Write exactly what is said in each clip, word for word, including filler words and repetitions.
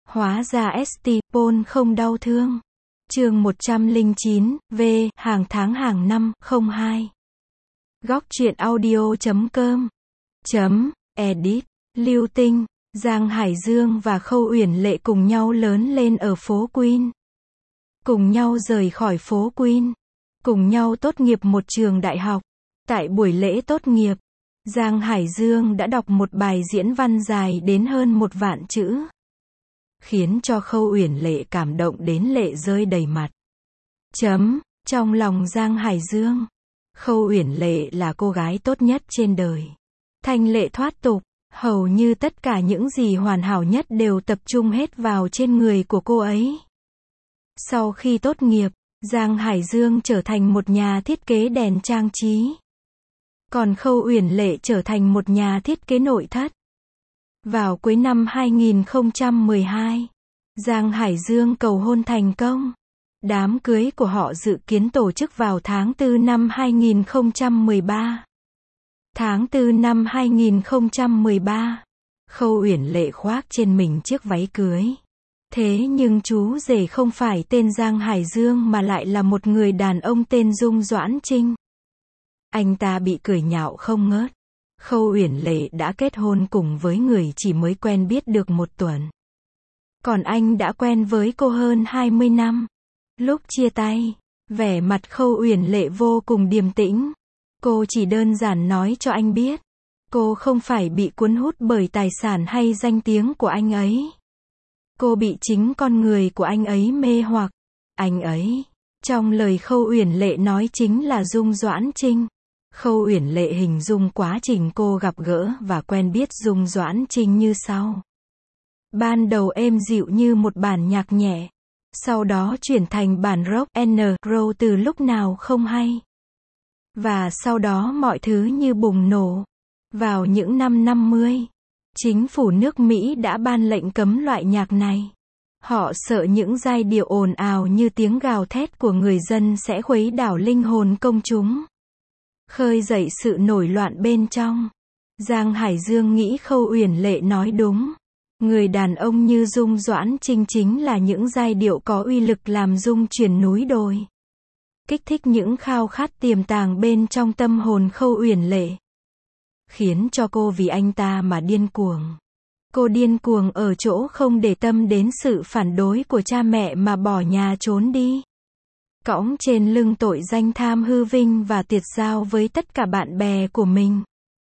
Hóa ra ét tê, Paul không đau thương. Chương một trăm lẻ chín, V, hàng tháng hàng năm, không hai. Góc truyện audio chấm com. Chấm, edit, Lưu Tinh, Giang Hải Dương và Khâu Uyển Lệ cùng nhau lớn lên ở phố Queen. Cùng nhau rời khỏi phố Queen. Cùng nhau tốt nghiệp một trường đại học. Tại buổi lễ tốt nghiệp, Giang Hải Dương đã đọc một bài diễn văn dài đến hơn một vạn chữ, khiến cho Khâu Uyển Lệ cảm động đến lệ rơi đầy mặt. Chấm, trong lòng Giang Hải Dương, Khâu Uyển Lệ là cô gái tốt nhất trên đời. Thanh lệ thoát tục, hầu như tất cả những gì hoàn hảo nhất đều tập trung hết vào trên người của cô ấy. Sau khi tốt nghiệp, Giang Hải Dương trở thành một nhà thiết kế đèn trang trí. Còn Khâu Uyển Lệ trở thành một nhà thiết kế nội thất. Vào cuối năm hai nghìn không trăm mười hai, Giang Hải Dương cầu hôn thành công. Đám cưới của họ dự kiến tổ chức vào tháng tư năm hai nghìn không trăm mười ba. Tháng tư năm hai nghìn không trăm mười ba, Khâu Uyển Lệ khoác trên mình chiếc váy cưới. Thế nhưng chú rể không phải tên Giang Hải Dương mà lại là một người đàn ông tên Dung Doãn Trinh. Anh ta bị cười nhạo không ngớt. Khâu Uyển Lệ đã kết hôn cùng với người chỉ mới quen biết được một tuần. Còn anh đã quen với cô hơn hai mươi năm. Lúc chia tay, vẻ mặt Khâu Uyển Lệ vô cùng điềm tĩnh. Cô chỉ đơn giản nói cho anh biết, cô không phải bị cuốn hút bởi tài sản hay danh tiếng của anh ấy. Cô bị chính con người của anh ấy mê hoặc. Anh ấy, trong lời Khâu Uyển Lệ nói chính là Dung Doãn Trinh. Khâu Uyển Lệ hình dung quá trình cô gặp gỡ và quen biết Dung Doãn Trinh như sau. Ban đầu êm dịu như một bản nhạc nhẹ, sau đó chuyển thành bản rock and roll từ lúc nào không hay. Và sau đó mọi thứ như bùng nổ. Vào những năm năm mươi, chính phủ nước Mỹ đã ban lệnh cấm loại nhạc này. Họ sợ những giai điệu ồn ào như tiếng gào thét của người dân sẽ khuấy đảo linh hồn công chúng, khơi dậy sự nổi loạn bên trong. Giang Hải Dương nghĩ Khâu Uyển Lệ nói đúng. Người đàn ông như Dung Doãn Trinh chính là những giai điệu có uy lực làm rung chuyển núi đồi, kích thích những khao khát tiềm tàng bên trong tâm hồn Khâu Uyển Lệ, khiến cho cô vì anh ta mà điên cuồng. Cô điên cuồng ở chỗ không để tâm đến sự phản đối của cha mẹ mà bỏ nhà trốn đi, cõng trên lưng tội danh tham hư vinh và tiệt giao với tất cả bạn bè của mình.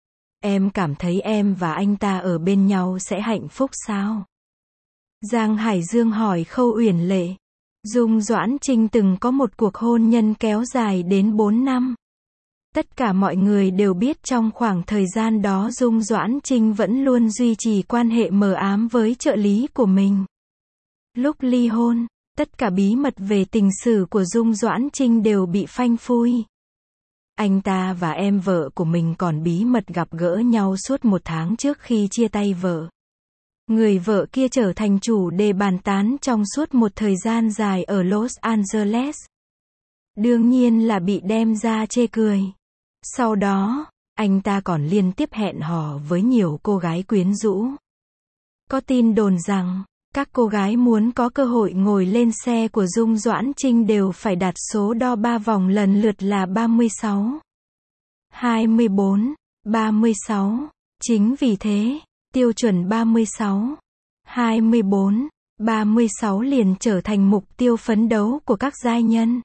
Em cảm thấy em và anh ta ở bên nhau sẽ hạnh phúc sao? Giang Hải Dương hỏi Khâu Uyển Lệ. Dung Doãn Trinh từng có một cuộc hôn nhân kéo dài đến bốn năm. Tất cả mọi người đều biết trong khoảng thời gian đó Dung Doãn Trinh vẫn luôn duy trì quan hệ mờ ám với trợ lý của mình. Lúc ly hôn, tất cả bí mật về tình sử của Dung Doãn Trinh đều bị phanh phui. Anh ta và em vợ của mình còn bí mật gặp gỡ nhau suốt một tháng trước khi chia tay vợ. Người vợ kia trở thành chủ đề bàn tán trong suốt một thời gian dài ở Los Angeles. Đương nhiên là bị đem ra chê cười. Sau đó, anh ta còn liên tiếp hẹn hò với nhiều cô gái quyến rũ. Có tin đồn rằng, các cô gái muốn có cơ hội ngồi lên xe của Dung Doãn Trinh đều phải đạt số đo ba vòng lần lượt là ba mươi sáu, hai mươi bốn, ba mươi sáu. Chính vì thế, tiêu chuẩn ba mươi sáu, hai mươi bốn, ba mươi sáu liền trở thành mục tiêu phấn đấu của các giai nhân.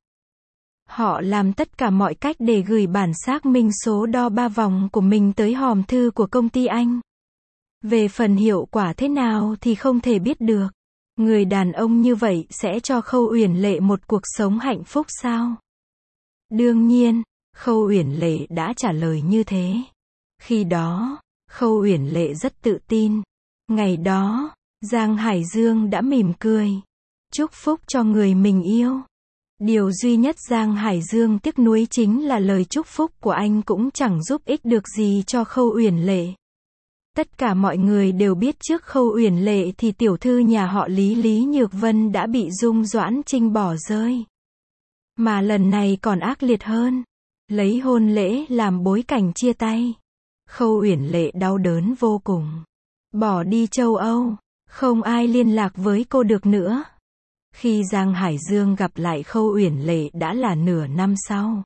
Họ làm tất cả mọi cách để gửi bản xác minh số đo ba vòng của mình tới hòm thư của công ty Anh. Về phần hiệu quả thế nào thì không thể biết được. Người đàn ông như vậy sẽ cho Khâu Uyển Lệ một cuộc sống hạnh phúc sao? Đương nhiên, Khâu Uyển Lệ đã trả lời như thế. Khi đó, Khâu Uyển Lệ rất tự tin. Ngày đó, Giang Hải Dương đã mỉm cười, chúc phúc cho người mình yêu. Điều duy nhất Giang Hải Dương tiếc nuối chính là lời chúc phúc của anh cũng chẳng giúp ích được gì cho Khâu Uyển Lệ. Tất cả mọi người đều biết trước Khâu Uyển Lệ thì tiểu thư nhà họ Lý Lý Nhược Vân đã bị Dung Doãn Trinh bỏ rơi. Mà lần này còn ác liệt hơn, lấy hôn lễ làm bối cảnh chia tay. Khâu Uyển Lệ đau đớn vô cùng. Bỏ đi châu Âu, Không ai liên lạc với cô được nữa. Khi Giang Hải Dương gặp lại Khâu Uyển Lệ đã là nửa năm sau.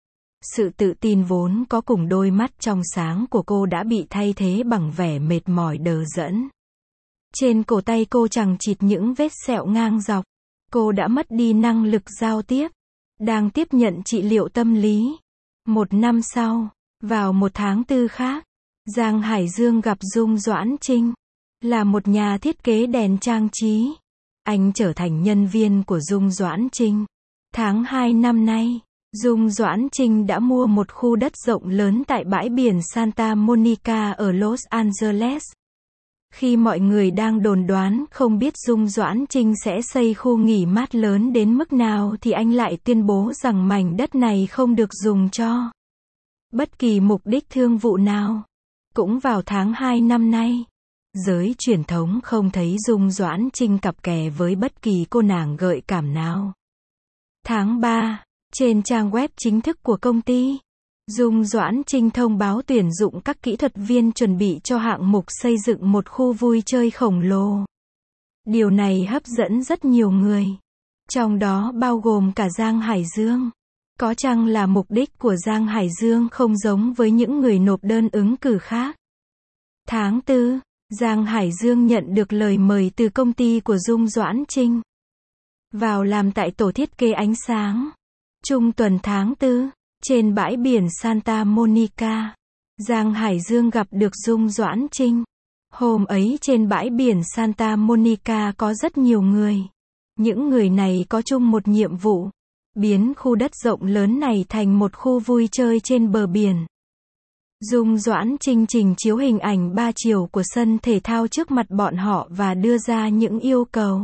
Sự tự tin vốn có cùng đôi mắt trong sáng của cô đã bị thay thế bằng vẻ mệt mỏi đờ đẫn. Trên cổ tay cô chằng chịt những vết sẹo ngang dọc. Cô đã mất đi năng lực giao tiếp. Đang tiếp nhận trị liệu tâm lý. Một năm sau, vào một tháng tư khác, Giang Hải Dương gặp Dung Doãn Trinh. Là một nhà thiết kế đèn trang trí. Anh trở thành nhân viên của Dung Doãn Trinh. Tháng hai năm nay, Dung Doãn Trinh đã mua một khu đất rộng lớn tại bãi biển Santa Monica ở Los Angeles. Khi mọi người đang đồn đoán không biết Dung Doãn Trinh sẽ xây khu nghỉ mát lớn đến mức nào thì anh lại tuyên bố rằng mảnh đất này không được dùng cho bất kỳ mục đích thương vụ nào. Cũng vào tháng hai năm nay, giới truyền thống không thấy Dung Doãn Trinh cặp kè với bất kỳ cô nàng gợi cảm nào. Tháng ba, trên trang web chính thức của công ty, Dung Doãn Trinh thông báo tuyển dụng các kỹ thuật viên chuẩn bị cho hạng mục xây dựng một khu vui chơi khổng lồ. Điều này hấp dẫn rất nhiều người, trong đó bao gồm cả Giang Hải Dương. Có chăng là mục đích của Giang Hải Dương không giống với những người nộp đơn ứng cử khác. Tháng tư, Giang Hải Dương nhận được lời mời từ công ty của Dung Doãn Trinh vào làm tại tổ thiết kế ánh sáng. Trung tuần tháng tư, trên bãi biển Santa Monica, Giang Hải Dương gặp được Dung Doãn Trinh. Hôm ấy trên bãi biển Santa Monica có rất nhiều người. Những người này có chung một nhiệm vụ, biến khu đất rộng lớn này thành một khu vui chơi trên bờ biển. Dung Doãn Trinh trình chiếu hình ảnh ba chiều của sân thể thao trước mặt bọn họ và đưa ra những yêu cầu.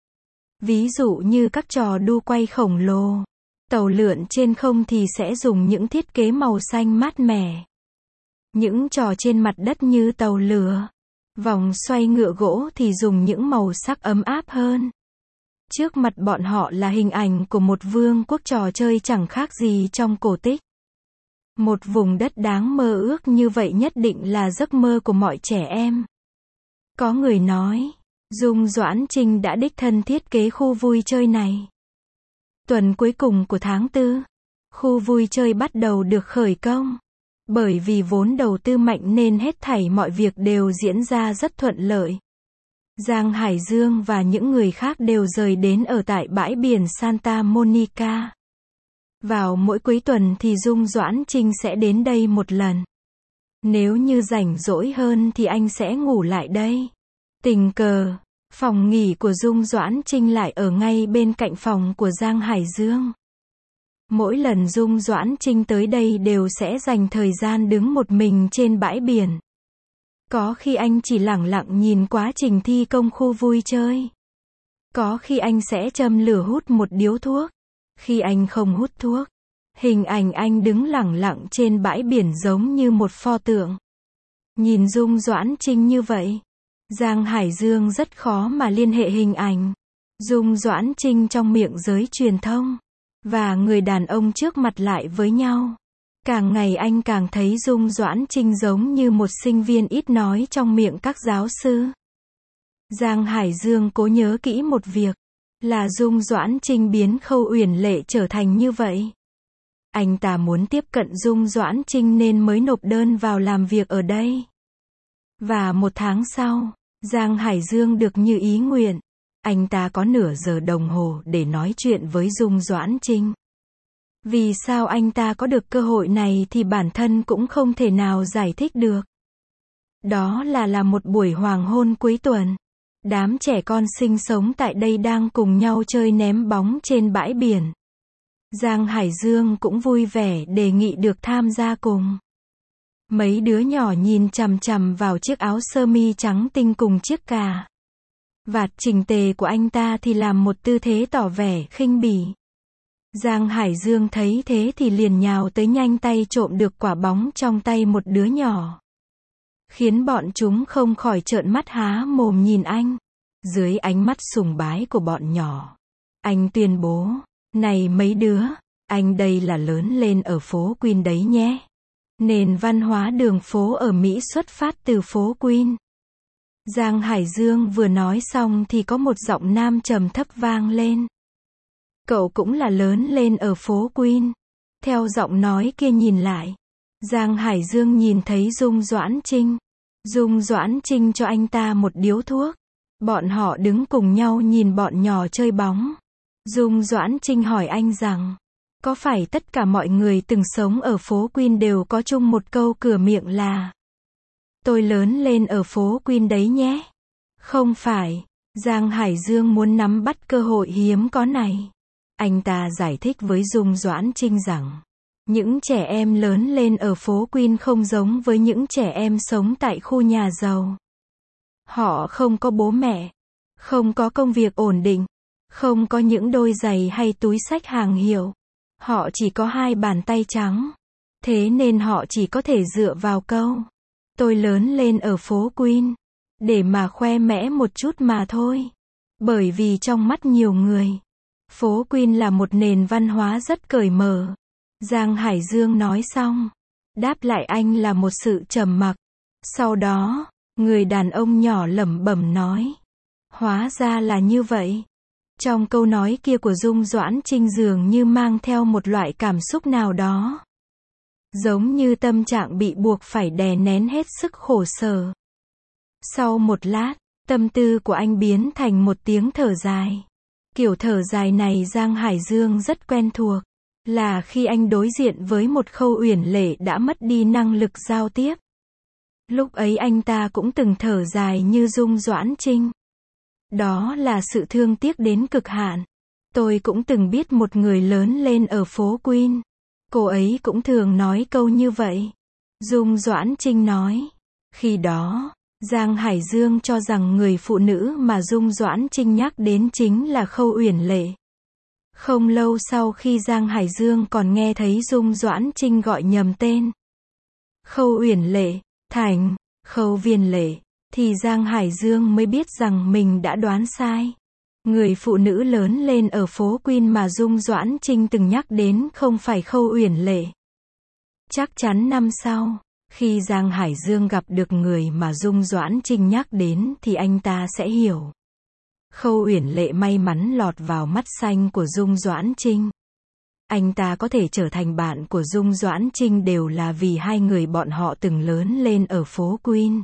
Ví dụ như các trò đu quay khổng lồ, tàu lượn trên không thì sẽ dùng những thiết kế màu xanh mát mẻ. Những trò trên mặt đất như tàu lửa, vòng xoay ngựa gỗ thì dùng những màu sắc ấm áp hơn. Trước mặt bọn họ là hình ảnh của một vương quốc trò chơi chẳng khác gì trong cổ tích. Một vùng đất đáng mơ ước như vậy nhất định là giấc mơ của mọi trẻ em. Có người nói, Dung Doãn Trinh đã đích thân thiết kế khu vui chơi này. Tuần cuối cùng của tháng tư, khu vui chơi bắt đầu được khởi công. Bởi vì vốn đầu tư mạnh nên hết thảy mọi việc đều diễn ra rất thuận lợi. Giang Hải Dương và những người khác đều rời đến ở tại bãi biển Santa Monica. Vào mỗi cuối tuần thì Dung Doãn Trinh sẽ đến đây một lần. Nếu như rảnh rỗi hơn thì anh sẽ ngủ lại đây. Tình cờ, phòng nghỉ của Dung Doãn Trinh lại ở ngay bên cạnh phòng của Giang Hải Dương. Mỗi lần Dung Doãn Trinh tới đây đều sẽ dành thời gian đứng một mình trên bãi biển. Có khi anh chỉ lẳng lặng nhìn quá trình thi công khu vui chơi. Có khi anh sẽ châm lửa hút một điếu thuốc. Khi anh không hút thuốc, hình ảnh anh đứng lẳng lặng trên bãi biển giống như một pho tượng. Nhìn Dung Doãn Trinh như vậy, Giang Hải Dương rất khó mà liên hệ hình ảnh Dung Doãn Trinh trong miệng giới truyền thông và người đàn ông trước mặt lại với nhau. Càng ngày anh càng thấy Dung Doãn Trinh giống như một sinh viên ít nói trong miệng các giáo sư. Giang Hải Dương cố nhớ kỹ một việc, là Dung Doãn Trinh biến Khâu Uyển Lệ trở thành như vậy. Anh ta muốn tiếp cận Dung Doãn Trinh nên mới nộp đơn vào làm việc ở đây. Và một tháng sau, Giang Hải Dương được như ý nguyện. Anh ta có nửa giờ đồng hồ để nói chuyện với Dung Doãn Trinh. Vì sao anh ta có được cơ hội này thì bản thân cũng không thể nào giải thích được. Đó là là một buổi hoàng hôn cuối tuần. Đám trẻ con sinh sống tại đây đang cùng nhau chơi ném bóng trên bãi biển. Giang Hải Dương cũng vui vẻ đề nghị được tham gia cùng. Mấy đứa nhỏ nhìn chằm chằm vào chiếc áo sơ mi trắng tinh cùng chiếc cà vạt chỉnh tề của anh ta thì làm một tư thế tỏ vẻ khinh bỉ. Giang Hải Dương thấy thế thì liền nhào tới nhanh tay trộm được quả bóng trong tay một đứa nhỏ. Khiến bọn chúng không khỏi trợn mắt há mồm nhìn anh. Dưới ánh mắt sùng bái của bọn nhỏ, anh tuyên bố, này mấy đứa, anh đây là lớn lên ở phố Queen đấy nhé. Nền văn hóa đường phố ở Mỹ xuất phát từ phố Queen. Giang Hải Dương vừa nói xong thì có một giọng nam trầm thấp vang lên. Cậu cũng là lớn lên ở phố Queen. Theo giọng nói kia nhìn lại, Giang Hải Dương nhìn thấy Dung Doãn Trinh. Dung Doãn Trinh cho anh ta một điếu thuốc. Bọn họ đứng cùng nhau nhìn bọn nhỏ chơi bóng. Dung Doãn Trinh hỏi anh rằng, có phải tất cả mọi người từng sống ở phố Queen đều có chung một câu cửa miệng là tôi lớn lên ở phố Queen đấy nhé? Không phải. Giang Hải Dương muốn nắm bắt cơ hội hiếm có này. Anh ta giải thích với Dung Doãn Trinh rằng, những trẻ em lớn lên ở phố Queen không giống với những trẻ em sống tại khu nhà giàu. Họ không có bố mẹ, không có công việc ổn định, không có những đôi giày hay túi xách hàng hiệu. Họ chỉ có hai bàn tay trắng. Thế nên họ chỉ có thể dựa vào câu tôi lớn lên ở phố Queen để mà khoe mẽ một chút mà thôi. Bởi vì trong mắt nhiều người, phố Queen là một nền văn hóa rất cởi mở. Giang Hải Dương nói xong, đáp lại anh là một sự trầm mặc. Sau đó, người đàn ông nhỏ lẩm bẩm nói, hóa ra là như vậy. Trong câu nói kia của Dung Doãn Trinh dường như mang theo một loại cảm xúc nào đó. Giống như tâm trạng bị buộc phải đè nén hết sức khổ sở. Sau một lát, tâm tư của anh biến thành một tiếng thở dài. Kiểu thở dài này Giang Hải Dương rất quen thuộc. Là khi anh đối diện với một Khâu Uyển Lệ đã mất đi năng lực giao tiếp. Lúc ấy anh ta cũng từng thở dài như Dung Doãn Trinh. Đó là sự thương tiếc đến cực hạn. Tôi cũng từng biết một người lớn lên ở phố Queen. Cô ấy cũng thường nói câu như vậy. Dung Doãn Trinh nói. Khi đó, Giang Hải Dương cho rằng người phụ nữ mà Dung Doãn Trinh nhắc đến chính là Khâu Uyển Lệ. Không lâu sau khi Giang Hải Dương còn nghe thấy Dung Doãn Trinh gọi nhầm tên Khâu Uyển Lệ, thành Khâu Viên Lệ, thì Giang Hải Dương mới biết rằng mình đã đoán sai. Người phụ nữ lớn lên ở phố Queen mà Dung Doãn Trinh từng nhắc đến không phải Khâu Uyển Lệ. Chắc chắn năm sau, khi Giang Hải Dương gặp được người mà Dung Doãn Trinh nhắc đến thì anh ta sẽ hiểu. Khâu Uyển Lệ may mắn lọt vào mắt xanh của Dung Doãn Trinh. Anh ta có thể trở thành bạn của Dung Doãn Trinh đều là vì hai người bọn họ từng lớn lên ở phố Queen.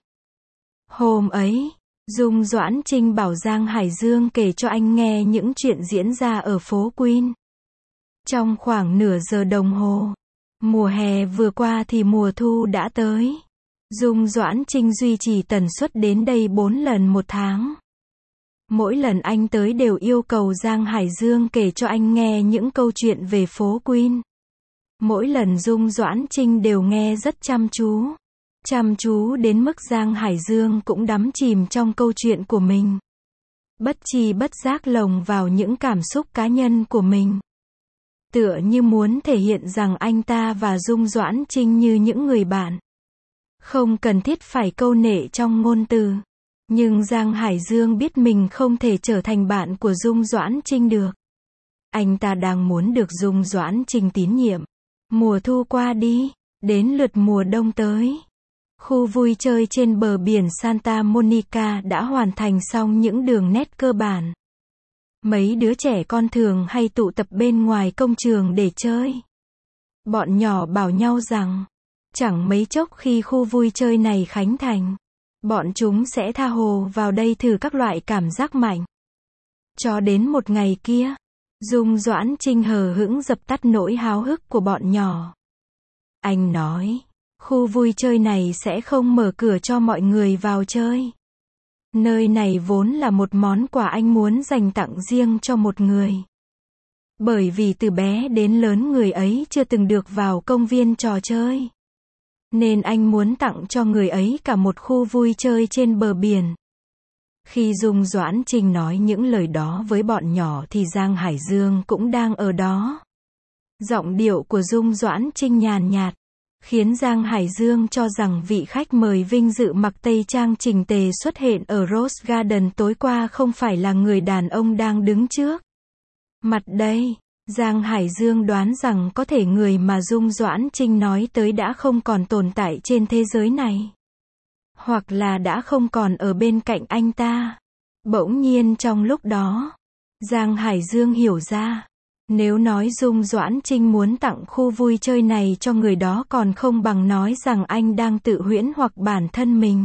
Hôm ấy, Dung Doãn Trinh bảo Giang Hải Dương kể cho anh nghe những chuyện diễn ra ở phố Queen. Trong khoảng nửa giờ đồng hồ, mùa hè vừa qua thì mùa thu đã tới. Dung Doãn Trinh duy trì tần suất đến đây bốn lần một tháng. Mỗi lần anh tới đều yêu cầu Giang Hải Dương kể cho anh nghe những câu chuyện về phố Queen. Mỗi lần Dung Doãn Trinh đều nghe rất chăm chú. Chăm chú đến mức Giang Hải Dương cũng đắm chìm trong câu chuyện của mình. Bất tri bất giác lồng vào những cảm xúc cá nhân của mình. Tựa như muốn thể hiện rằng anh ta và Dung Doãn Trinh như những người bạn. Không cần thiết phải câu nệ trong ngôn từ. Nhưng Giang Hải Dương biết mình không thể trở thành bạn của Dung Doãn Trinh được. Anh ta đang muốn được Dung Doãn Trinh tín nhiệm. Mùa thu qua đi, đến lượt mùa đông tới. Khu vui chơi trên bờ biển Santa Monica đã hoàn thành xong những đường nét cơ bản. Mấy đứa trẻ con thường hay tụ tập bên ngoài công trường để chơi. Bọn nhỏ bảo nhau rằng, chẳng mấy chốc khi khu vui chơi này khánh thành, bọn chúng sẽ tha hồ vào đây thử các loại cảm giác mạnh. Cho đến một ngày kia, Dung Doãn Trinh hờ hững dập tắt nỗi háo hức của bọn nhỏ. Anh nói, khu vui chơi này sẽ không mở cửa cho mọi người vào chơi. Nơi này vốn là một món quà anh muốn dành tặng riêng cho một người. Bởi vì từ bé đến lớn người ấy chưa từng được vào công viên trò chơi. Nên anh muốn tặng cho người ấy cả một khu vui chơi trên bờ biển. Khi Dung Doãn Trinh nói những lời đó với bọn nhỏ thì Giang Hải Dương cũng đang ở đó. Giọng điệu của Dung Doãn Trinh nhàn nhạt, khiến Giang Hải Dương cho rằng vị khách mời vinh dự mặc tây trang chỉnh tề xuất hiện ở Rose Garden tối qua không phải là người đàn ông đang đứng trước mặt đây. Giang Hải Dương đoán rằng có thể người mà Dung Doãn Trinh nói tới đã không còn tồn tại trên thế giới này. hoặc là đã không còn ở bên cạnh anh ta. Bỗng nhiên trong lúc đó, Giang Hải Dương hiểu ra, nếu nói Dung Doãn Trinh muốn tặng khu vui chơi này cho người đó còn không bằng nói rằng anh đang tự huyễn hoặc bản thân mình.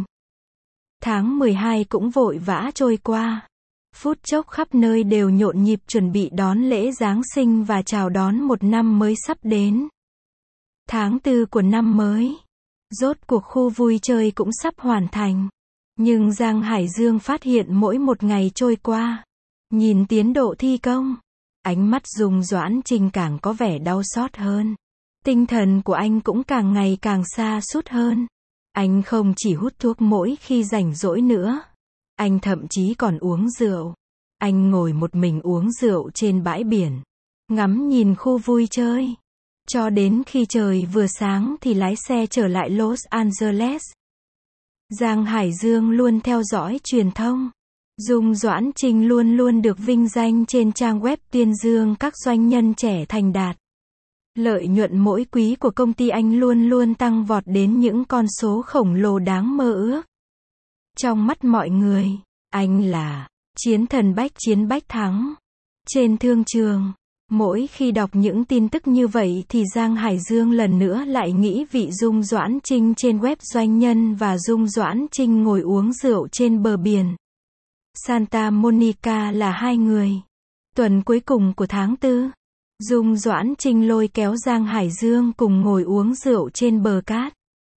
Tháng mười hai cũng vội vã trôi qua. Phút chốc khắp nơi đều nhộn nhịp chuẩn bị đón lễ Giáng sinh và chào đón một năm mới sắp đến. Tháng tư của năm mới. Rốt cuộc khu vui chơi cũng sắp hoàn thành. Nhưng Giang Hải Dương phát hiện mỗi một ngày trôi qua, nhìn tiến độ thi công, ánh mắt Dung Doãn Trinh càng có vẻ đau xót hơn. Tinh thần của anh cũng càng ngày càng sa sút hơn. Anh không chỉ hút thuốc mỗi khi rảnh rỗi nữa. Anh thậm chí còn uống rượu. Anh ngồi một mình uống rượu trên bãi biển, ngắm nhìn khu vui chơi. Cho đến khi trời vừa sáng thì lái xe trở lại Los Angeles. Giang Hải Dương luôn theo dõi truyền thông. Dung Doãn Trinh luôn luôn được vinh danh trên trang web tuyên dương các doanh nhân trẻ thành đạt. Lợi nhuận mỗi quý của công ty anh luôn luôn tăng vọt đến những con số khổng lồ đáng mơ ước. Trong mắt mọi người, anh là chiến thần bách chiến bách thắng. Trên thương trường, mỗi khi đọc những tin tức như vậy thì Giang Hải Dương lần nữa lại nghĩ vị Dung Doãn Trinh trên web doanh nhân và Dung Doãn Trinh ngồi uống rượu trên bờ biển Santa Monica là hai người. Tuần cuối cùng của tháng tư, Dung Doãn Trinh lôi kéo Giang Hải Dương cùng ngồi uống rượu trên bờ cát.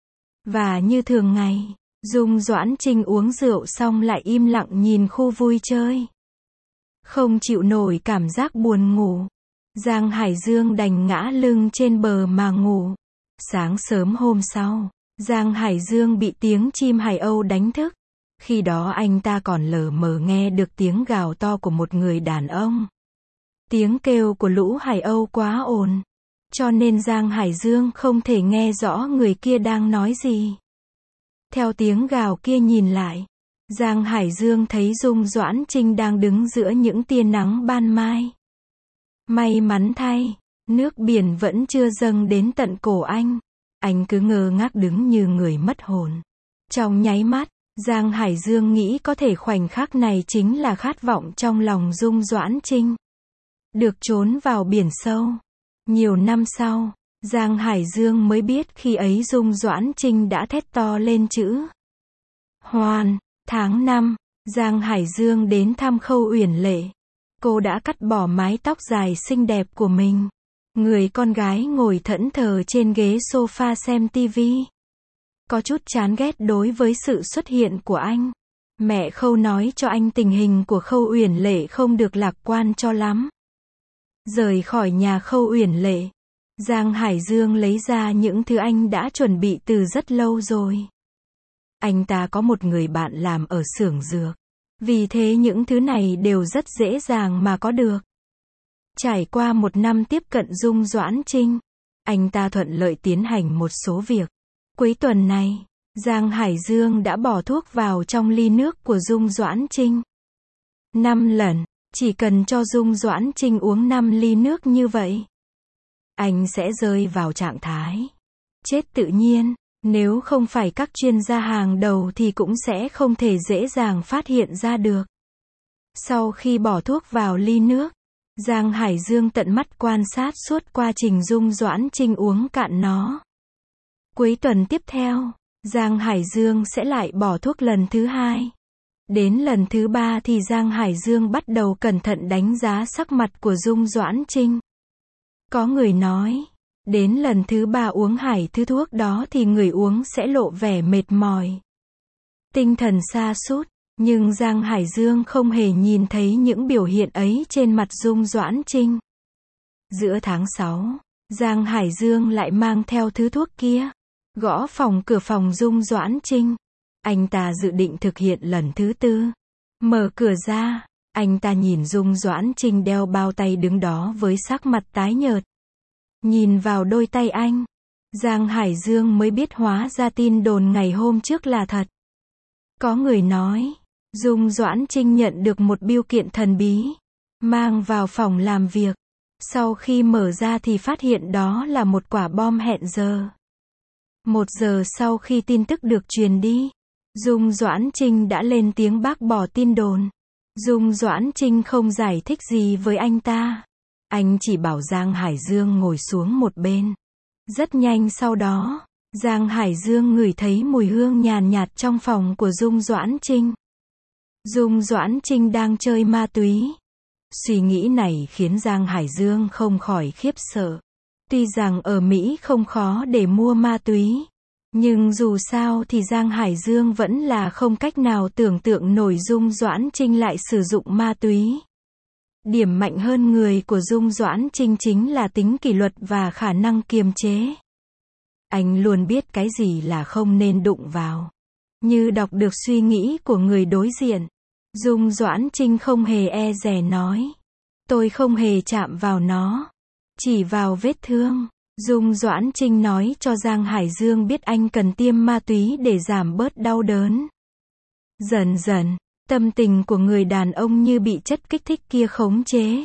Và như thường ngày, Dung Doãn Trinh uống rượu xong lại im lặng nhìn khu vui chơi. Không chịu nổi cảm giác buồn ngủ, Giang Hải Dương đành ngã lưng trên bờ mà ngủ. Sáng sớm hôm sau, Giang Hải Dương bị tiếng chim hải âu đánh thức. Khi đó anh ta còn lờ mờ nghe được tiếng gào to của một người đàn ông. Tiếng kêu của lũ hải âu quá ồn, cho nên Giang Hải Dương không thể nghe rõ người kia đang nói gì. Theo tiếng gào kia nhìn lại, Giang Hải Dương thấy Dung Doãn Trinh đang đứng giữa những tia nắng ban mai. May mắn thay, nước biển vẫn chưa dâng đến tận cổ anh. Anh cứ ngơ ngác đứng như người mất hồn. Trong nháy mắt, Giang Hải Dương nghĩ có thể khoảnh khắc này chính là khát vọng trong lòng Dung Doãn Trinh. Được trốn vào biển sâu. Nhiều năm sau, Giang Hải Dương mới biết khi ấy Dung Doãn Trinh đã thét to lên chữ Hoàn. Tháng năm, Giang Hải Dương đến thăm Khâu Uyển Lệ. Cô đã cắt bỏ mái tóc dài xinh đẹp của mình. Người con gái ngồi thẫn thờ trên ghế sofa xem tivi. Có chút chán ghét đối với sự xuất hiện của anh. Mẹ Khâu nói cho anh tình hình của Khâu Uyển Lệ không được lạc quan cho lắm. Rời khỏi nhà Khâu Uyển Lệ, Giang Hải Dương lấy ra những thứ anh đã chuẩn bị từ rất lâu rồi. Anh ta có một người bạn làm ở xưởng dược. Vì thế những thứ này đều rất dễ dàng mà có được. Trải qua một năm tiếp cận Dung Doãn Trinh, anh ta thuận lợi tiến hành một số việc. Cuối tuần này, Giang Hải Dương đã bỏ thuốc vào trong ly nước của Dung Doãn Trinh. Năm lần, chỉ cần cho Dung Doãn Trinh uống năm ly nước như vậy, anh sẽ rơi vào trạng thái chết tự nhiên. Nếu không phải các chuyên gia hàng đầu thì cũng sẽ không thể dễ dàng phát hiện ra được. Sau khi bỏ thuốc vào ly nước, Giang Hải Dương tận mắt quan sát suốt quá trình Dung Doãn Trinh uống cạn nó. Cuối tuần tiếp theo, Giang Hải Dương sẽ lại bỏ thuốc lần thứ hai. Đến lần thứ ba thì Giang Hải Dương bắt đầu cẩn thận đánh giá sắc mặt của Dung Doãn Trinh. Có người nói, đến lần thứ ba uống hải thứ thuốc đó thì người uống sẽ lộ vẻ mệt mỏi, tinh thần sa sút, nhưng Giang Hải Dương không hề nhìn thấy những biểu hiện ấy trên mặt Dung Doãn Trinh. Giữa tháng sáu, Giang Hải Dương lại mang theo thứ thuốc kia, gõ phòng cửa phòng Dung Doãn Trinh. Anh ta dự định thực hiện lần thứ tư. Mở cửa ra, anh ta nhìn Dung Doãn Trinh đeo bao tay đứng đó với sắc mặt tái nhợt. Nhìn vào đôi tay anh, Giang Hải Dương mới biết hóa ra tin đồn ngày hôm trước là thật. Có người nói, Dung Doãn Trinh nhận được một bưu kiện thần bí, mang vào phòng làm việc. Sau khi mở ra thì phát hiện đó là một quả bom hẹn giờ. Một giờ sau khi tin tức được truyền đi, Dung Doãn Trinh đã lên tiếng bác bỏ tin đồn. Dung Doãn Trinh không giải thích gì với anh ta. Anh chỉ bảo Giang Hải Dương ngồi xuống một bên. Rất nhanh sau đó, Giang Hải Dương ngửi thấy mùi hương nhàn nhạt trong phòng của Dung Doãn Trinh. Dung Doãn Trinh đang chơi ma túy. Suy nghĩ này khiến Giang Hải Dương không khỏi khiếp sợ. Tuy rằng ở Mỹ không khó để mua ma túy, nhưng dù sao thì Giang Hải Dương vẫn là không cách nào tưởng tượng nổi Dung Doãn Trinh lại sử dụng ma túy. Điểm mạnh hơn người của Dung Doãn Trinh chính là tính kỷ luật và khả năng kiềm chế. Anh luôn biết cái gì là không nên đụng vào. Như đọc được suy nghĩ của người đối diện, Dung Doãn Trinh không hề e dè nói. Tôi không hề chạm vào nó. Chỉ vào vết thương. Dung Doãn Trinh nói cho Giang Hải Dương biết anh cần tiêm ma túy để giảm bớt đau đớn. Dần dần, tâm tình của người đàn ông như bị chất kích thích kia khống chế.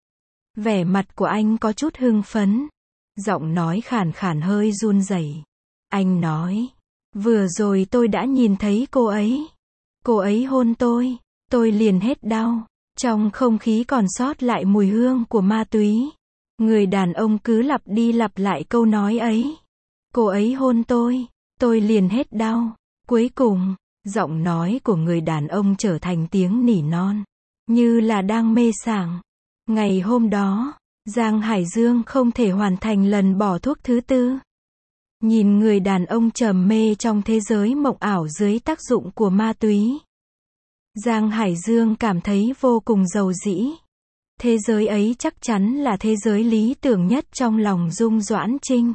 Vẻ mặt của anh có chút hưng phấn. Giọng nói khàn khàn hơi run rẩy. Anh nói, vừa rồi tôi đã nhìn thấy cô ấy. Cô ấy hôn tôi, tôi liền hết đau. Trong không khí còn sót lại mùi hương của ma túy. Người đàn ông cứ lặp đi lặp lại câu nói ấy. Cô ấy hôn tôi, tôi liền hết đau. Cuối cùng, giọng nói của người đàn ông trở thành tiếng nỉ non. Như là đang mê sảng. Ngày hôm đó, Giang Hải Dương không thể hoàn thành lần bỏ thuốc thứ tư. Nhìn người đàn ông trầm mê trong thế giới mộng ảo dưới tác dụng của ma túy. Giang Hải Dương cảm thấy vô cùng giàu dĩ. Thế giới ấy chắc chắn là thế giới lý tưởng nhất trong lòng Dung Doãn Trinh.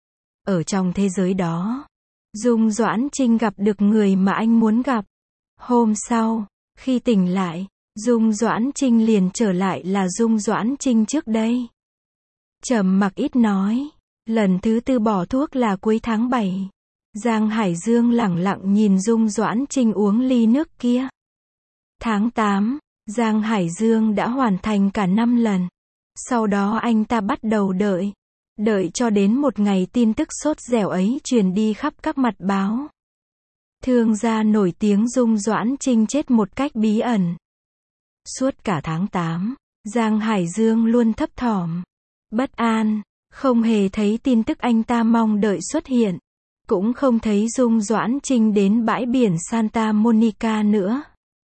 Ở trong thế giới đó, Dung Doãn Trinh gặp được người mà anh muốn gặp. Hôm sau, khi tỉnh lại, Dung Doãn Trinh liền trở lại là Dung Doãn Trinh trước đây. Trầm mặc ít nói. Lần thứ tư bỏ thuốc là cuối tháng bảy. Giang Hải Dương lẳng lặng nhìn Dung Doãn Trinh uống ly nước kia. Tháng tám, Giang Hải Dương đã hoàn thành cả năm lần. Sau đó anh ta bắt đầu đợi. Đợi cho đến một ngày tin tức sốt dẻo ấy truyền đi khắp các mặt báo. Thương gia nổi tiếng Dung Doãn Trinh chết một cách bí ẩn. Suốt cả tháng tám, Giang Hải Dương luôn thấp thỏm, bất an, không hề thấy tin tức anh ta mong đợi xuất hiện. Cũng không thấy Dung Doãn Trinh đến bãi biển Santa Monica nữa.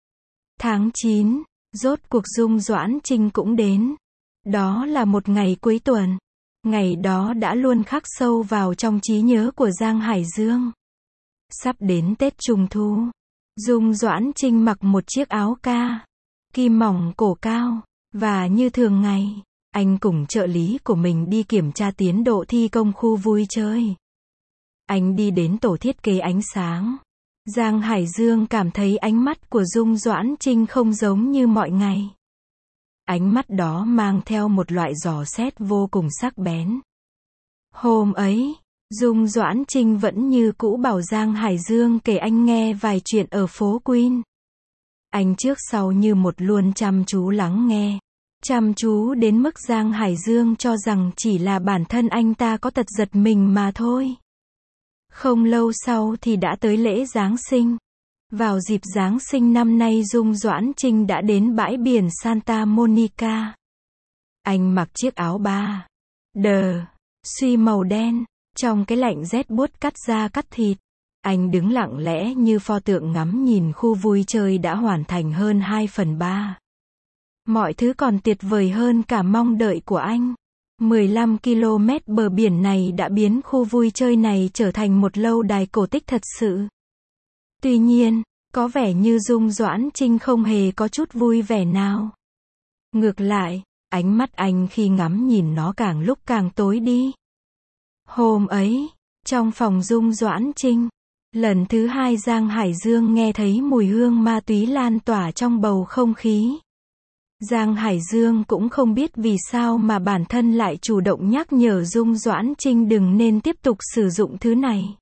Tháng chín, rốt cuộc Dung Doãn Trinh cũng đến. Đó là một ngày cuối tuần. Ngày đó đã luôn khắc sâu vào trong trí nhớ của Giang Hải Dương. Sắp đến Tết Trung Thu, Dung Doãn Trinh mặc một chiếc áo ca, kim mỏng cổ cao, và như thường ngày, anh cùng trợ lý của mình đi kiểm tra tiến độ thi công khu vui chơi. Anh đi đến tổ thiết kế ánh sáng. Giang Hải Dương cảm thấy ánh mắt của Dung Doãn Trinh không giống như mọi ngày. Ánh mắt đó mang theo một loại dò xét vô cùng sắc bén. Hôm ấy, Dung Doãn Trinh vẫn như cũ bảo Giang Hải Dương kể anh nghe vài chuyện ở phố Queen. Anh trước sau như một luôn chăm chú lắng nghe. Chăm chú đến mức Giang Hải Dương cho rằng chỉ là bản thân anh ta có tật giật mình mà thôi. Không lâu sau thì đã tới lễ Giáng sinh. Vào dịp Giáng sinh năm nay Dung Doãn Trinh đã đến bãi biển Santa Monica. Anh mặc chiếc áo ba đờ, suy màu đen, trong cái lạnh rét buốt cắt da cắt thịt. Anh đứng lặng lẽ như pho tượng ngắm nhìn khu vui chơi đã hoàn thành hơn hai phần ba. Mọi thứ còn tuyệt vời hơn cả mong đợi của anh. mười lăm ki lô mét bờ biển này đã biến khu vui chơi này trở thành một lâu đài cổ tích thật sự. Tuy nhiên, có vẻ như Dung Doãn Trinh không hề có chút vui vẻ nào. Ngược lại, ánh mắt anh khi ngắm nhìn nó càng lúc càng tối đi. Hôm ấy, trong phòng Dung Doãn Trinh, lần thứ hai Giang Hải Dương nghe thấy mùi hương ma túy lan tỏa trong bầu không khí. Giang Hải Dương cũng không biết vì sao mà bản thân lại chủ động nhắc nhở Dung Doãn Trinh đừng nên tiếp tục sử dụng thứ này.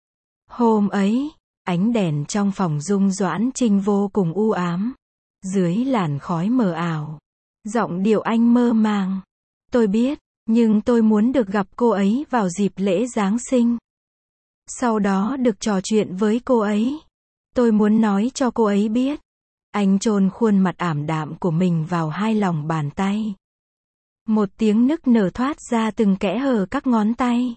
Hôm ấy, ánh đèn trong phòng Dung Doãn Trinh vô cùng u ám. Dưới làn khói mờ ảo, giọng điệu anh mơ màng. Tôi biết, nhưng tôi muốn được gặp cô ấy vào dịp lễ Giáng sinh. Sau đó được trò chuyện với cô ấy. Tôi muốn nói cho cô ấy biết. Anh chôn khuôn mặt ảm đạm của mình vào hai lòng bàn tay. Một tiếng nức nở thoát ra từng kẽ hở các ngón tay.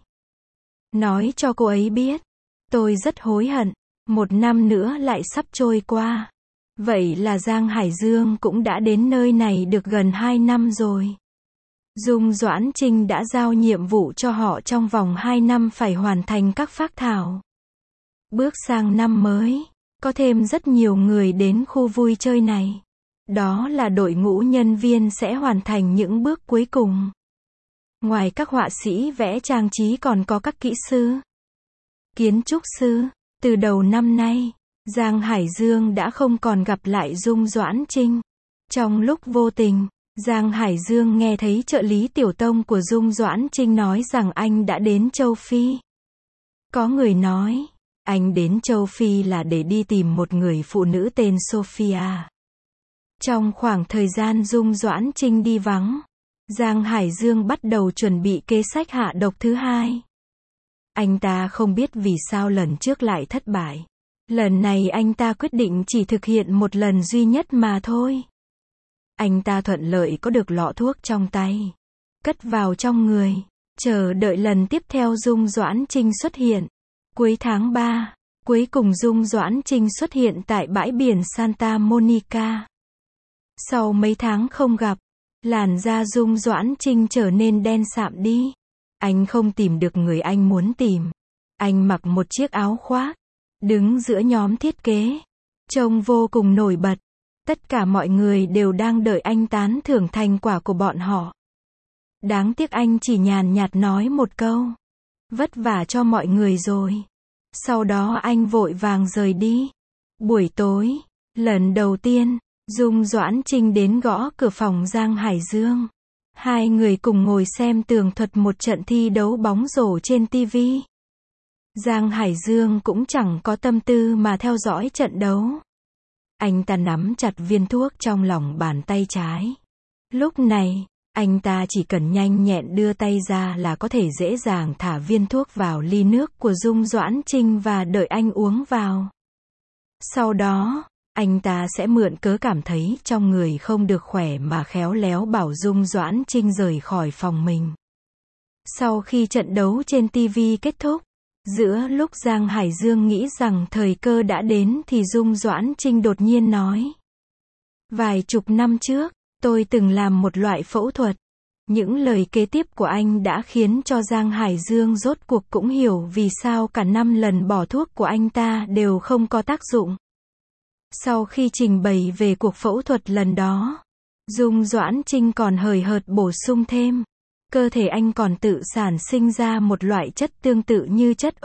Nói cho cô ấy biết. Tôi rất hối hận. Một năm nữa lại sắp trôi qua. Vậy là Giang Hải Dương cũng đã đến nơi này được gần hai năm rồi. Dung Doãn Trinh đã giao nhiệm vụ cho họ trong vòng hai năm phải hoàn thành các phác thảo. Bước sang năm mới, có thêm rất nhiều người đến khu vui chơi này. Đó là đội ngũ nhân viên sẽ hoàn thành những bước cuối cùng. Ngoài các họa sĩ vẽ trang trí còn có các kỹ sư, kiến trúc sư. Từ đầu năm nay, Giang Hải Dương đã không còn gặp lại Dung Doãn Trinh. Trong lúc vô tình, Giang Hải Dương nghe thấy trợ lý tiểu tông của Dung Doãn Trinh nói rằng anh đã đến châu Phi. Có người nói, anh đến châu Phi là để đi tìm một người phụ nữ tên Sophia. Trong khoảng thời gian Dung Doãn Trinh đi vắng, Giang Hải Dương bắt đầu chuẩn bị kế sách hạ độc thứ hai. Anh ta không biết vì sao lần trước lại thất bại. Lần này anh ta quyết định chỉ thực hiện một lần duy nhất mà thôi. Anh ta thuận lợi có được lọ thuốc trong tay, cất vào trong người, chờ đợi lần tiếp theo Dung Doãn Trinh xuất hiện. Cuối tháng ba, cuối cùng Dung Doãn Trinh xuất hiện tại bãi biển Santa Monica. Sau mấy tháng không gặp, làn da Dung Doãn Trinh trở nên đen sạm đi. Anh không tìm được người anh muốn tìm. Anh mặc một chiếc áo khoác, đứng giữa nhóm thiết kế, trông vô cùng nổi bật. Tất cả mọi người đều đang đợi anh tán thưởng thành quả của bọn họ. Đáng tiếc anh chỉ nhàn nhạt nói một câu. Vất vả cho mọi người rồi. Sau đó anh vội vàng rời đi. Buổi tối, lần đầu tiên, Dung Doãn Trinh đến gõ cửa phòng Giang Hải Dương. Hai người cùng ngồi xem tường thuật một trận thi đấu bóng rổ trên ti vi. Giang Hải Dương cũng chẳng có tâm tư mà theo dõi trận đấu. Anh ta nắm chặt viên thuốc trong lòng bàn tay trái. Lúc này, anh ta chỉ cần nhanh nhẹn đưa tay ra là có thể dễ dàng thả viên thuốc vào ly nước của Dung Doãn Trinh và đợi anh uống vào. Sau đó, anh ta sẽ mượn cớ cảm thấy trong người không được khỏe mà khéo léo bảo Dung Doãn Trinh rời khỏi phòng mình. Sau khi trận đấu trên ti vi kết thúc, giữa lúc Giang Hải Dương nghĩ rằng thời cơ đã đến thì Dung Doãn Trinh đột nhiên nói. Vài chục năm trước, tôi từng làm một loại phẫu thuật. Những lời kế tiếp của anh đã khiến cho Giang Hải Dương rốt cuộc cũng hiểu vì sao cả năm lần bỏ thuốc của anh ta đều không có tác dụng. Sau khi trình bày về cuộc phẫu thuật lần đó, Dung Doãn Trinh còn hời hợt bổ sung thêm. Cơ thể anh còn tự sản sinh ra một loại chất tương tự như chất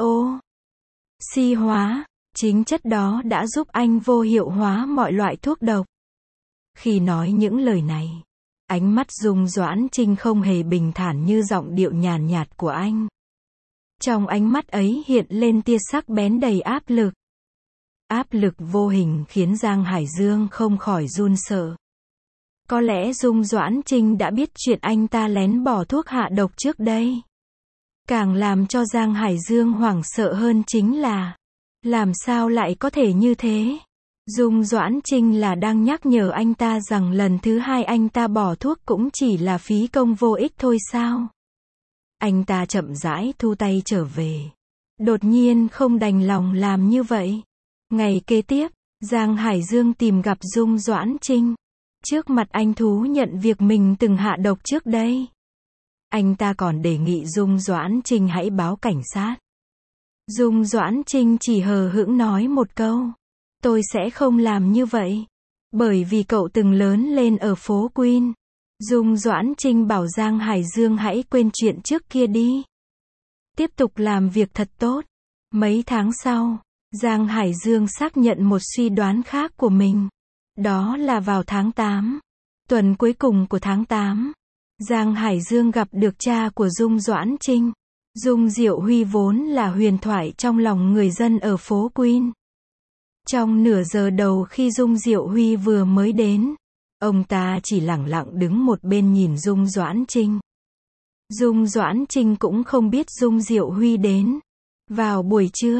oxy hóa. Chính chất đó đã giúp anh vô hiệu hóa mọi loại thuốc độc. Khi nói những lời này, ánh mắt Dung Doãn Trinh không hề bình thản như giọng điệu nhàn nhạt của anh. Trong ánh mắt ấy hiện lên tia sắc bén đầy áp lực. Áp lực vô hình khiến Giang Hải Dương không khỏi run sợ. Có lẽ Dung Doãn Trinh đã biết chuyện anh ta lén bỏ thuốc hạ độc trước đây. Càng làm cho Giang Hải Dương hoảng sợ hơn chính là, làm sao lại có thể như thế? Dung Doãn Trinh là đang nhắc nhở anh ta rằng lần thứ hai anh ta bỏ thuốc cũng chỉ là phí công vô ích thôi sao? Anh ta chậm rãi thu tay trở về. Đột nhiên không đành lòng làm như vậy. Ngày kế tiếp, Giang Hải Dương tìm gặp Dung Doãn Trinh. Trước mặt anh thú nhận việc mình từng hạ độc trước đây. Anh ta còn đề nghị Dung Doãn Trinh hãy báo cảnh sát. Dung Doãn Trinh chỉ hờ hững nói một câu. Tôi sẽ không làm như vậy. Bởi vì cậu từng lớn lên ở phố Queen. Dung Doãn Trinh bảo Giang Hải Dương hãy quên chuyện trước kia đi. Tiếp tục làm việc thật tốt. Mấy tháng sau, Giang Hải Dương xác nhận một suy đoán khác của mình. Đó là vào tháng tám, tuần cuối cùng của tháng tám, Giang Hải Dương gặp được cha của Dung Doãn Trinh. Dung Diệu Huy vốn là huyền thoại trong lòng người dân ở phố Queen. Trong nửa giờ đầu khi Dung Diệu Huy vừa mới đến, ông ta chỉ lẳng lặng đứng một bên nhìn Dung Doãn Trinh. Dung Doãn Trinh cũng không biết Dung Diệu Huy đến. Vào buổi trưa,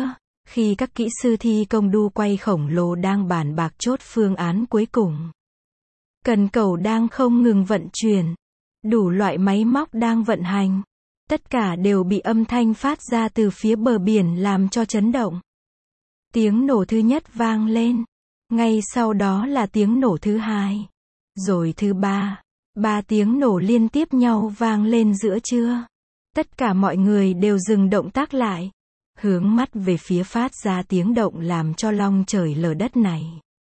Khi các kỹ sư thi công đu quay khổng lồ đang bàn bạc chốt phương án cuối cùng. Cần cầu đang không ngừng vận chuyển. Đủ loại máy móc đang vận hành. Tất cả đều bị âm thanh phát ra từ phía bờ biển làm cho chấn động. Tiếng nổ thứ nhất vang lên. Ngay sau đó là tiếng nổ thứ hai. Rồi thứ ba. Ba tiếng nổ liên tiếp nhau vang lên giữa trưa. Tất cả mọi người đều dừng động tác lại. Hướng mắt về phía phát ra tiếng động làm cho long trời lở đất này.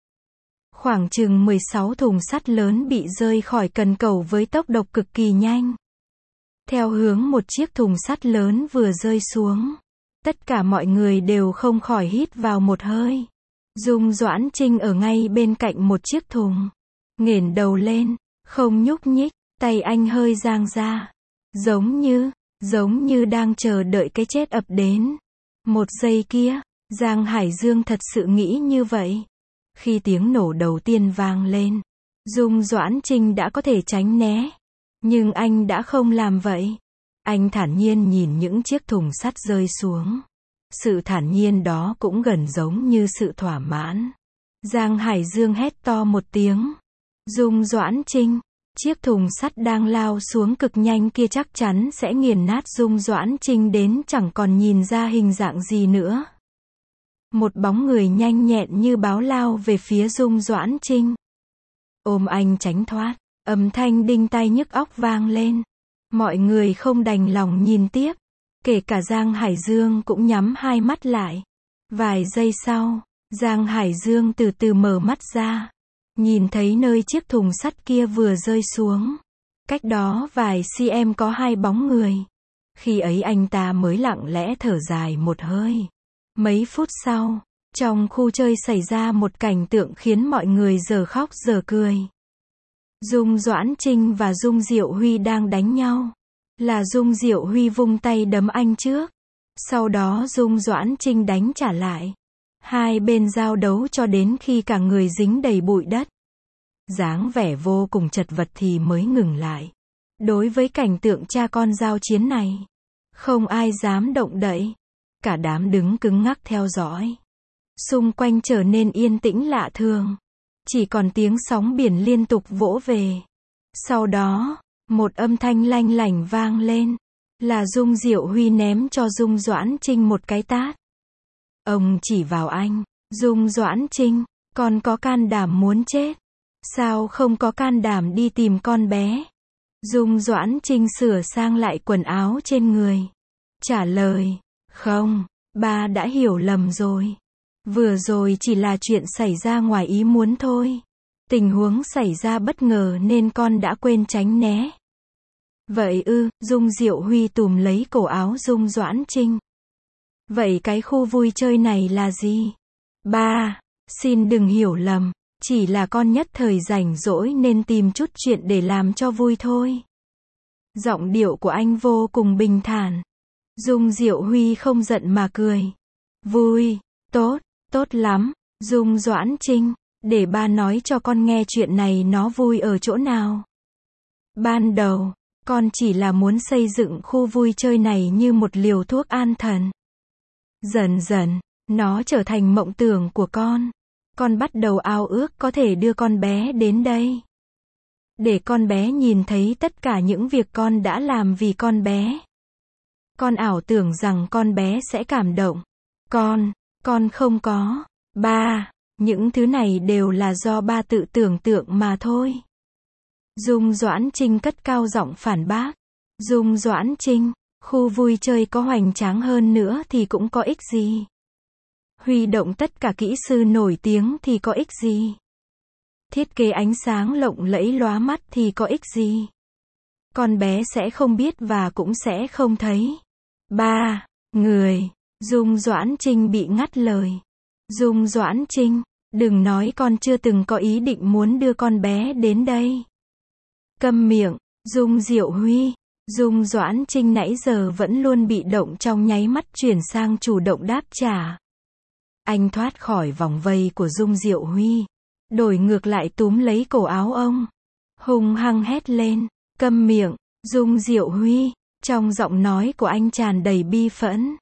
Khoảng chừng mười sáu thùng sắt lớn bị rơi khỏi cần cầu với tốc độ cực kỳ nhanh. Theo hướng một chiếc thùng sắt lớn vừa rơi xuống. Tất cả mọi người đều không khỏi hít vào một hơi. Dung Doãn Trinh ở ngay bên cạnh một chiếc thùng. Nghển đầu lên, không nhúc nhích, tay anh hơi dang ra. Giống như, giống như đang chờ đợi cái chết ập đến. Một giây kia, Giang Hải Dương thật sự nghĩ như vậy. Khi tiếng nổ đầu tiên vang lên, Dung Doãn Trinh đã có thể tránh né. Nhưng anh đã không làm vậy. Anh thản nhiên nhìn những chiếc thùng sắt rơi xuống. Sự thản nhiên đó cũng gần giống như sự thỏa mãn. Giang Hải Dương hét to một tiếng. Dung Doãn Trinh, chiếc thùng sắt đang lao xuống cực nhanh kia chắc chắn sẽ nghiền nát Dung Doãn Trinh đến chẳng còn nhìn ra hình dạng gì nữa. Một bóng người nhanh nhẹn như báo lao về phía Dung Doãn Trinh. Ôm anh tránh thoát, âm thanh đinh tai nhức óc vang lên. Mọi người không đành lòng nhìn tiếp. Kể cả Giang Hải Dương cũng nhắm hai mắt lại. Vài giây sau, Giang Hải Dương từ từ mở mắt ra. Nhìn thấy nơi chiếc thùng sắt kia vừa rơi xuống. Cách đó vài cm có hai bóng người. Khi ấy anh ta mới lặng lẽ thở dài một hơi. Mấy phút sau, trong khu chơi xảy ra một cảnh tượng khiến mọi người giờ khóc giờ cười. Dung Doãn Trinh và Dung Diệu Huy đang đánh nhau. Là Dung Diệu Huy vung tay đấm anh trước. Sau đó Dung Doãn Trinh đánh trả lại. Hai bên giao đấu cho đến khi cả người dính đầy bụi đất. Dáng vẻ vô cùng chật vật thì mới ngừng lại. Đối với cảnh tượng cha con giao chiến này, không ai dám động đậy. Cả đám đứng cứng ngắc theo dõi. Xung quanh trở nên yên tĩnh lạ thường. Chỉ còn tiếng sóng biển liên tục vỗ về. Sau đó, một âm thanh lanh lảnh vang lên. Là Dung Diệu Huy ném cho Dung Doãn Trinh một cái tát. Ông chỉ vào anh. Dung Doãn Trinh, con có can đảm muốn chết. Sao không có can đảm đi tìm con bé? Dung Doãn Trinh sửa sang lại quần áo trên người. Trả lời, không, ba đã hiểu lầm rồi. Vừa rồi chỉ là chuyện xảy ra ngoài ý muốn thôi. Tình huống xảy ra bất ngờ nên con đã quên tránh né. Vậy ư, Dung Diệu Huy túm lấy cổ áo Dung Doãn Trinh. Vậy cái khu vui chơi này là gì? Ba, xin đừng hiểu lầm, chỉ là con nhất thời rảnh rỗi nên tìm chút chuyện để làm cho vui thôi. Giọng điệu của anh vô cùng bình thản. Dung Diệu Huy không giận mà cười. Vui, tốt, tốt lắm, Dung Doãn Trinh, để ba nói cho con nghe chuyện này nó vui ở chỗ nào. Ban đầu, con chỉ là muốn xây dựng khu vui chơi này như một liều thuốc an thần. Dần dần, nó trở thành mộng tưởng của con. Con bắt đầu ao ước có thể đưa con bé đến đây. Để con bé nhìn thấy tất cả những việc con đã làm vì con bé. Con ảo tưởng rằng con bé sẽ cảm động. Con, con không có. Ba, những thứ này đều là do ba tự tưởng tượng mà thôi. Dung Doãn Trinh cất cao giọng phản bác. Dung Doãn Trinh, khu vui chơi có hoành tráng hơn nữa thì cũng có ích gì. Huy động tất cả kỹ sư nổi tiếng thì có ích gì. Thiết kế ánh sáng lộng lẫy lóa mắt thì có ích gì. Con bé sẽ không biết và cũng sẽ không thấy. Ba, người, Dung Doãn Trinh bị ngắt lời. Dung Doãn Trinh, đừng nói con chưa từng có ý định muốn đưa con bé đến đây. Câm miệng, Dung Diệu Huy. Dung Doãn Trinh nãy giờ vẫn luôn bị động trong nháy mắt chuyển sang chủ động đáp trả. Anh thoát khỏi vòng vây của Dung Diệu Huy. Đổi ngược lại túm lấy cổ áo ông. Hung hăng hét lên. Câm miệng, Dung Diệu Huy. Trong giọng nói của anh tràn đầy bi phẫn.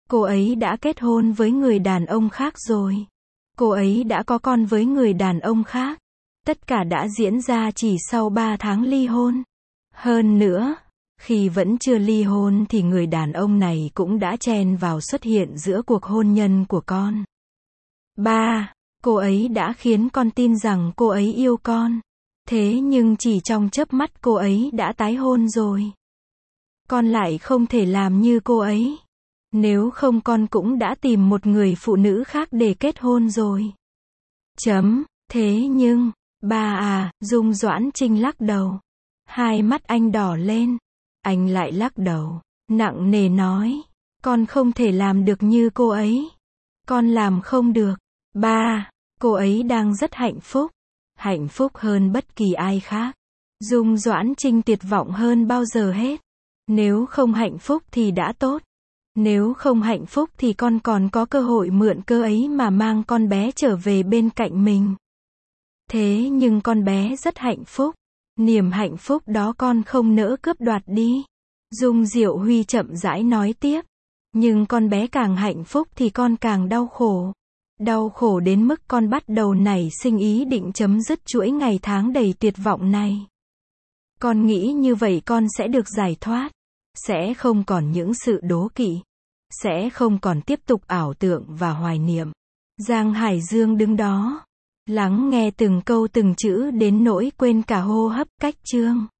Cô ấy đã kết hôn với người đàn ông khác rồi. Cô ấy đã có con với người đàn ông khác. Tất cả đã diễn ra chỉ sau ba tháng ly hôn. Hơn nữa, khi vẫn chưa ly hôn thì người đàn ông này cũng đã chen vào xuất hiện giữa cuộc hôn nhân của con. ba. Cô ấy đã khiến con tin rằng cô ấy yêu con. Thế nhưng chỉ trong chớp mắt cô ấy đã tái hôn rồi. Con lại không thể làm như cô ấy. Nếu không con cũng đã tìm một người phụ nữ khác để kết hôn rồi. Chấm. Thế nhưng, ba à, Dung Doãn Trinh lắc đầu. Hai mắt anh đỏ lên. Anh lại lắc đầu, nặng nề nói. Con không thể làm được như cô ấy. Con làm không được. Ba. Cô ấy đang rất hạnh phúc. Hạnh phúc hơn bất kỳ ai khác. Dung Doãn Trinh tuyệt vọng hơn bao giờ hết. Nếu không hạnh phúc thì đã tốt. Nếu không hạnh phúc thì con còn có cơ hội mượn cơ ấy mà mang con bé trở về bên cạnh mình. Thế nhưng con bé rất hạnh phúc. Niềm hạnh phúc đó con không nỡ cướp đoạt đi. Dung Diệu Huy chậm rãi nói tiếp. Nhưng con bé càng hạnh phúc thì con càng đau khổ. Đau khổ đến mức con bắt đầu nảy sinh ý định chấm dứt chuỗi ngày tháng đầy tuyệt vọng này. Con nghĩ như vậy con sẽ được giải thoát. Sẽ không còn những sự đố kỵ. Sẽ không còn tiếp tục ảo tưởng và hoài niệm. Giang Hải Dương đứng đó. Lắng nghe từng câu từng chữ đến nỗi quên cả hô hấp cách chương.